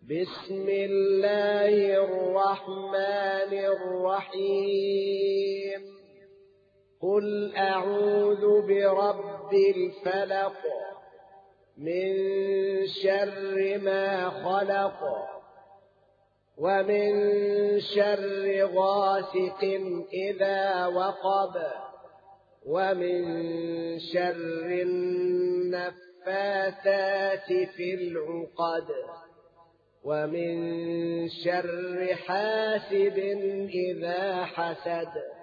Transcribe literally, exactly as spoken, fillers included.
بسم الله الرحمن الرحيم قل أعوذ برب الفلق من شر ما خلق ومن شر غاسق إذا وقب ومن شر النفاثات في العقد ومن شر حاسد إذا حسد